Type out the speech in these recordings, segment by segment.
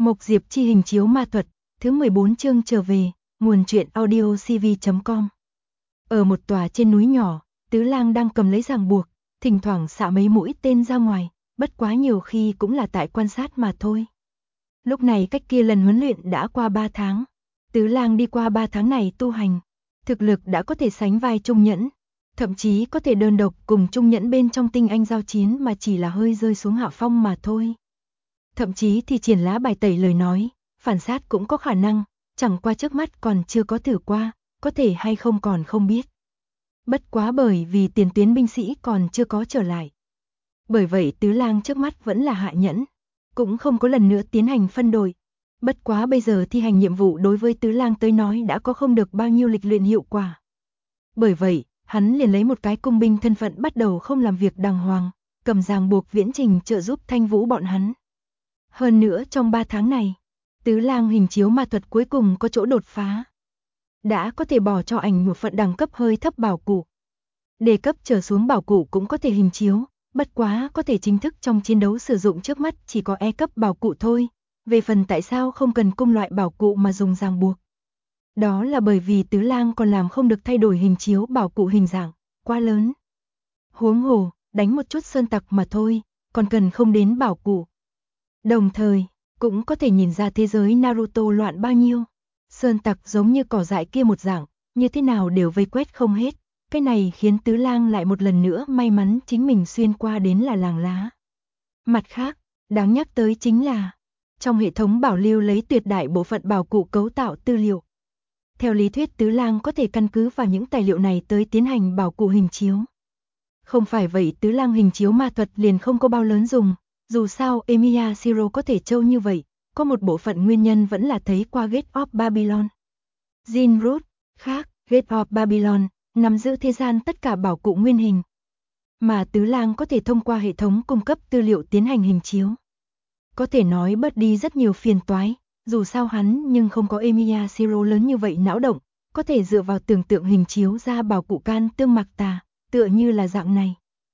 Mộc Diệp Chi hình chiếu ma thuật, thứ 14 chương trở về, nguồn truyện audio cv.com. Ở một tòa trên núi nhỏ, Tứ Lang đang cầm lấy ràng buộc, thỉnh thoảng xạ mấy mũi tên ra ngoài, bất quá nhiều khi cũng là tại quan sát mà thôi. Lúc này cách kia lần huấn luyện đã qua 3 tháng. Tứ Lang đi qua 3 tháng này tu hành, thực lực đã có thể sánh vai Trung Nhẫn, thậm chí có thể đơn độc cùng Trung Nhẫn bên trong tinh anh giao chiến mà chỉ là hơi rơi xuống hạ phong mà thôi. Thậm chí thì triển lá bài tẩy lời nói, phản sát cũng có khả năng, chẳng qua trước mắt còn chưa có thử qua, có thể hay không còn không biết. Bất quá bởi vì tiền tuyến binh sĩ còn chưa có trở lại. Bởi vậy Tứ Lang trước mắt vẫn là hạ nhẫn, cũng không có lần nữa tiến hành phân đội. Bất quá bây giờ thi hành nhiệm vụ đối với Tứ Lang tới nói đã có không được bao nhiêu lịch luyện hiệu quả. Bởi vậy, hắn liền lấy một cái cung binh thân phận bắt đầu không làm việc đàng hoàng, cầm ràng buộc viễn trình trợ giúp Thanh Vũ bọn hắn. Hơn nữa trong 3 tháng này, Tứ Lang hình chiếu ma thuật cuối cùng có chỗ đột phá. Đã có thể bỏ cho ảnh một phận đẳng cấp hơi thấp bảo cụ. Đề cấp trở xuống bảo cụ cũng có thể hình chiếu, bất quá có thể chính thức trong chiến đấu sử dụng trước mắt chỉ có E cấp bảo cụ thôi. Về phần tại sao không cần cung loại bảo cụ mà dùng ràng buộc. Đó là bởi vì Tứ Lang còn làm không được thay đổi hình chiếu bảo cụ hình dạng, quá lớn. Huống hồ, đánh một chút sơn tặc mà thôi, còn cần không đến bảo cụ. Đồng thời, cũng có thể nhìn ra thế giới Naruto loạn bao nhiêu. Sơn tặc giống như cỏ dại kia một dạng, như thế nào đều vây quét không hết. Cái này khiến Tứ Lang lại một lần nữa may mắn chính mình xuyên qua đến là làng lá. Mặt khác, đáng nhắc tới chính là, trong hệ thống bảo lưu lấy tuyệt đại bộ phận bảo cụ cấu tạo tư liệu. Theo lý thuyết Tứ Lang có thể căn cứ vào những tài liệu này tới tiến hành bảo cụ hình chiếu. Không phải vậy Tứ Lang hình chiếu ma thuật liền không có bao lớn dùng. Dù sao Emiya Shiro có thể trâu như vậy, có một bộ phận nguyên nhân vẫn là thấy qua Gate of Babylon. Jinroot, khác, Gate of Babylon, nắm giữ thế gian tất cả bảo cụ nguyên hình. Mà Tứ Lang có thể thông qua hệ thống cung cấp tư liệu tiến hành hình chiếu. Có thể nói bớt đi rất nhiều phiền toái, dù sao hắn nhưng không có Emiya Shiro lớn như vậy não động, có thể dựa vào tưởng tượng hình chiếu ra bảo cụ can tương mặc tà, tựa như là dạng này.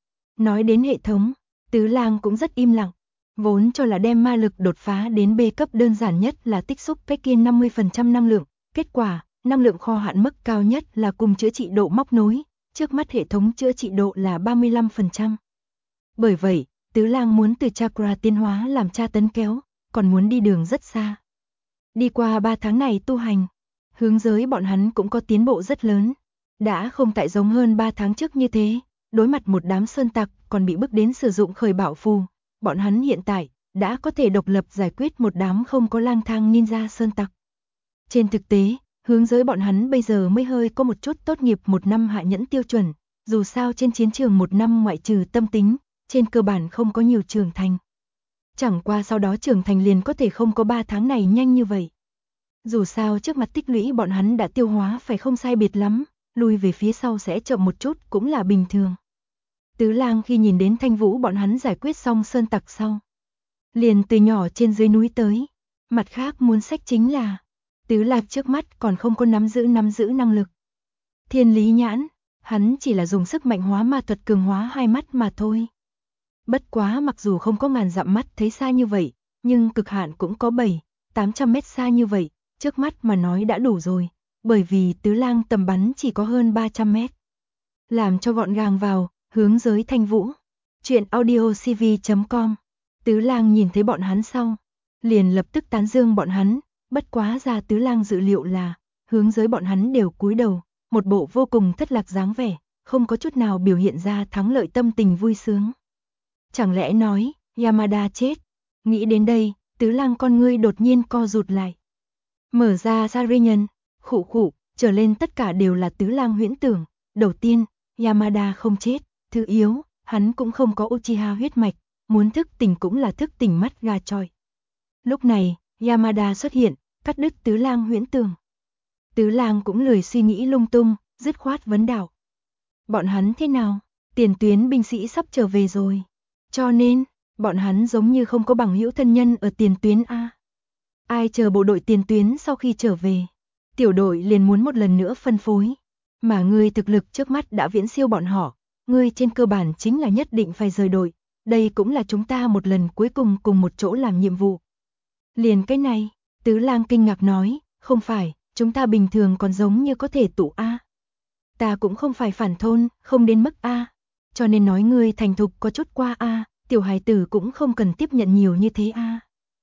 Nói đến hệ thống, Tứ Lang cũng rất im lặng, vốn cho là đem ma lực đột phá đến B cấp đơn giản nhất là tích xúc cái kia 50% năng lượng, kết quả, năng lượng kho hạn mức cao nhất là cùng chữa trị độ móc nối, trước mắt hệ thống chữa trị độ là 35%. Bởi vậy, Tứ Lang muốn từ chakra tiến hóa làm tra tấn kéo, còn muốn đi đường rất xa. Đi qua 3 tháng này tu hành, hướng giới bọn hắn cũng có tiến bộ rất lớn, đã không tại giống hơn 3 tháng trước như thế. Đối mặt một đám sơn tặc còn bị bức đến sử dụng khởi bảo phù, bọn hắn hiện tại đã có thể độc lập giải quyết một đám không có lang thang ninja sơn tặc. Trên thực tế, hướng giới bọn hắn bây giờ mới hơi có một chút tốt nghiệp 1 năm hạ nhẫn tiêu chuẩn, dù sao trên chiến trường 1 năm ngoại trừ tâm tính, trên cơ bản không có nhiều trưởng thành. Chẳng qua sau đó trưởng thành liền có thể không có 3 tháng này nhanh như vậy. Dù sao trước mặt tích lũy bọn hắn đã tiêu hóa phải không sai biệt lắm, lùi về phía sau sẽ chậm một chút cũng là bình thường. Tứ Lang khi nhìn đến Thanh Vũ bọn hắn giải quyết xong sơn tặc sau, liền từ nhỏ trên dưới núi tới. Mặt khác muốn sách chính là, Tứ Lạc trước mắt còn không có nắm giữ năng lực. Thiên lý nhãn, hắn chỉ là dùng sức mạnh hóa ma thuật cường hóa hai mắt mà thôi. Bất quá mặc dù không có ngàn dặm mắt thấy xa như vậy, nhưng cực hạn cũng có 700-800 mét xa như vậy, trước mắt mà nói đã đủ rồi, bởi vì Tứ Lang tầm bắn chỉ có hơn 300 mét. Làm cho gọn gàng vào, hướng giới Thanh Vũ. Chuyện audio cv.com. Tứ Lang nhìn thấy bọn hắn sau, liền lập tức tán dương bọn hắn, bất quá ra Tứ Lang dự liệu là, hướng giới bọn hắn đều cúi đầu, một bộ vô cùng thất lạc dáng vẻ, không có chút nào biểu hiện ra thắng lợi tâm tình vui sướng. Chẳng lẽ nói, Yamada chết? Nghĩ đến đây, Tứ Lang con ngươi đột nhiên co rụt lại. Mở ra Sharingan, khụ khụ, trở lên tất cả đều là Tứ Lang huyễn tưởng. Đầu tiên, Yamada không chết, thứ yếu, hắn cũng không có Uchiha huyết mạch, muốn thức tỉnh cũng là thức tỉnh mắt gà chọi. Lúc này, Yamada xuất hiện, cắt đứt Tứ Lang huyễn tưởng. Tứ Lang cũng lười suy nghĩ lung tung, dứt khoát vấn đạo. Bọn hắn thế nào? Tiền tuyến binh sĩ sắp trở về rồi. Cho nên, bọn hắn giống như không có bằng hữu thân nhân ở tiền tuyến A. Ai chờ bộ đội tiền tuyến sau khi trở về, tiểu đội liền muốn một lần nữa phân phối. Mà ngươi thực lực trước mắt đã viễn siêu bọn họ, ngươi trên cơ bản chính là nhất định phải rời đội, đây cũng là chúng ta một lần cuối cùng cùng một chỗ làm nhiệm vụ. Liền cái này, Tứ Lang kinh ngạc nói, không phải, chúng ta bình thường còn giống như có thể tụ a. Ta cũng không phải phản thôn, không đến mức a. Cho nên nói ngươi thành thục có chút qua a, tiểu hài tử cũng không cần tiếp nhận nhiều như thế a.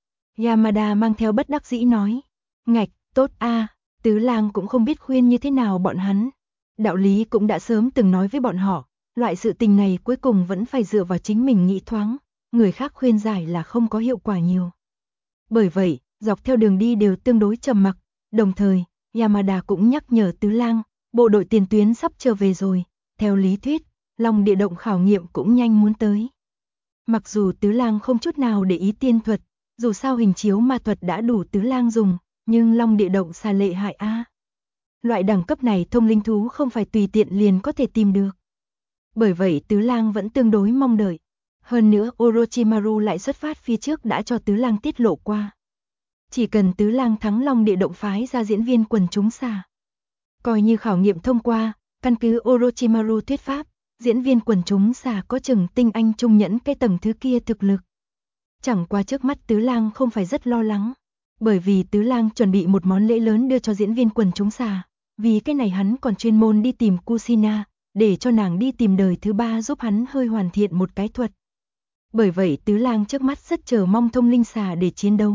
Yamada mang theo bất đắc dĩ nói, ngạch, tốt a. Tứ Lang cũng không biết khuyên như thế nào bọn hắn. Đạo lý cũng đã sớm từng nói với bọn họ, loại sự tình này cuối cùng vẫn phải dựa vào chính mình nghĩ thoáng, người khác khuyên giải là không có hiệu quả nhiều. Bởi vậy, dọc theo đường đi đều tương đối trầm mặc, đồng thời, Yamada cũng nhắc nhở Tứ Lang, bộ đội tiền tuyến sắp trở về rồi, theo lý thuyết, Long địa động khảo nghiệm cũng nhanh muốn tới. Mặc dù Tứ Lang không chút nào để ý tiên thuật, dù sao hình chiếu ma thuật đã đủ Tứ Lang dùng, nhưng Long địa động xa lệ hại a. Loại đẳng cấp này thông linh thú không phải tùy tiện liền có thể tìm được. Bởi vậy Tứ Lang vẫn tương đối mong đợi. Hơn nữa Orochimaru lại xuất phát phía trước đã cho Tứ Lang tiết lộ qua. Chỉ cần Tứ Lang thắng Long địa động phái ra diễn viên quần chúng xà. Coi như khảo nghiệm thông qua, căn cứ Orochimaru thuyết pháp, diễn viên quần chúng xà có chừng tinh anh trung nhẫn cái tầng thứ kia thực lực. Chẳng qua trước mắt Tứ Lang không phải rất lo lắng, bởi vì Tứ Lang chuẩn bị một món lễ lớn đưa cho diễn viên quần chúng xà, vì cái này hắn còn chuyên môn đi tìm Kushina, để cho nàng đi tìm đời thứ ba giúp hắn hơi hoàn thiện một cái thuật. Bởi vậy Tứ Lang trước mắt rất chờ mong thông linh xà để chiến đấu.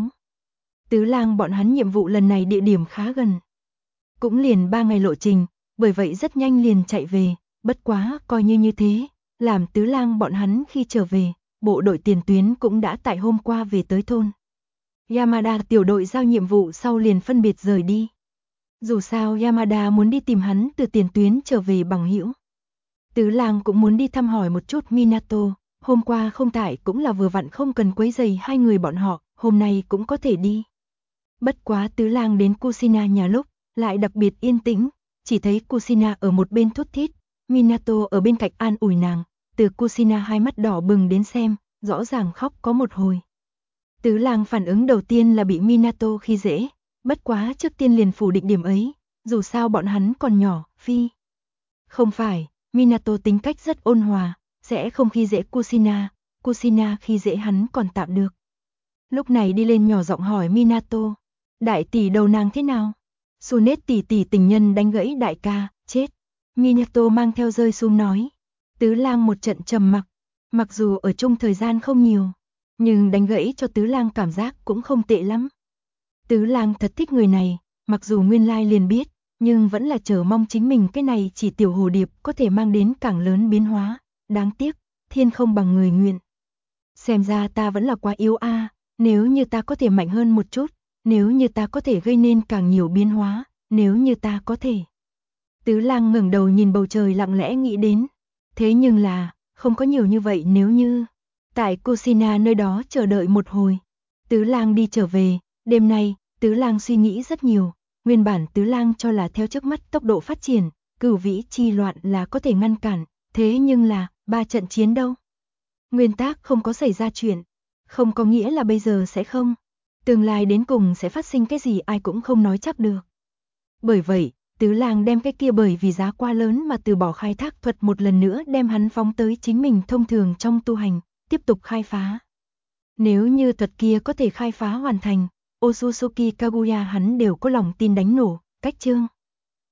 Tứ Lang bọn hắn nhiệm vụ lần này địa điểm khá gần. Cũng liền 3 ngày lộ trình, bởi vậy rất nhanh liền chạy về, bất quá coi như thế, làm Tứ Lang bọn hắn khi trở về, bộ đội tiền tuyến cũng đã tại hôm qua về tới thôn. Yamada tiểu đội giao nhiệm vụ sau liền phân biệt rời đi. Dù sao Yamada muốn đi tìm hắn từ tiền tuyến trở về bằng hữu. Tứ Lang cũng muốn đi thăm hỏi một chút Minato, hôm qua không tại cũng là vừa vặn không cần quấy rầy hai người bọn họ, hôm nay cũng có thể đi. Bất quá Tứ Lang đến Kushina nhà lúc, lại đặc biệt yên tĩnh, chỉ thấy Kushina ở một bên thút thít, Minato ở bên cạnh an ủi nàng, từ Kushina hai mắt đỏ bừng đến xem, rõ ràng khóc có một hồi. Tứ Lang phản ứng đầu tiên là bị Minato khi dễ, bất quá trước tiên liền phủ định điểm ấy, dù sao bọn hắn còn nhỏ, phi. Không phải, Minato tính cách rất ôn hòa, sẽ không khi dễ Kushina, Kushina khi dễ hắn còn tạm được. Lúc này đi lên nhỏ giọng hỏi Minato, đại tỷ đầu nàng thế nào? Sunet tỷ tỷ tình nhân đánh gãy đại ca, chết. Minato mang theo rơi sum nói. Tứ Lang một trận trầm mặc, mặc dù ở chung thời gian không nhiều, nhưng đánh gãy cho Tứ Lang cảm giác cũng không tệ lắm. Tứ Lang thật thích người này, mặc dù nguyên lai liền biết, nhưng vẫn là chờ mong chính mình cái này chỉ tiểu hồ điệp có thể mang đến càng lớn biến hóa, đáng tiếc, thiên không bằng người nguyện. Xem ra ta vẫn là quá yếu a, nếu như ta có thể mạnh hơn một chút, nếu như ta có thể gây nên càng nhiều biến hóa, nếu như ta có thể. Tứ Lang ngẩng đầu nhìn bầu trời lặng lẽ nghĩ đến, thế nhưng là, không có nhiều như vậy nếu như. Tại Kushina nơi đó chờ đợi một hồi, Tứ Lang đi trở về, đêm nay, Tứ Lang suy nghĩ rất nhiều, nguyên bản Tứ Lang cho là theo trước mắt tốc độ phát triển, cửu vĩ chi loạn là có thể ngăn cản, thế nhưng là, 3 trận chiến đâu? Nguyên tắc không có xảy ra chuyện, không có nghĩa là bây giờ sẽ không. Tương lai đến cùng sẽ phát sinh cái gì ai cũng không nói chắc được. Bởi vậy, Tứ Lang đem cái kia bởi vì giá quá lớn mà từ bỏ khai thác thuật một lần nữa đem hắn phóng tới chính mình thông thường trong tu hành, tiếp tục khai phá. Nếu như thuật kia có thể khai phá hoàn thành, Otsutsuki Kaguya hắn đều có lòng tin đánh nổ, cách chương.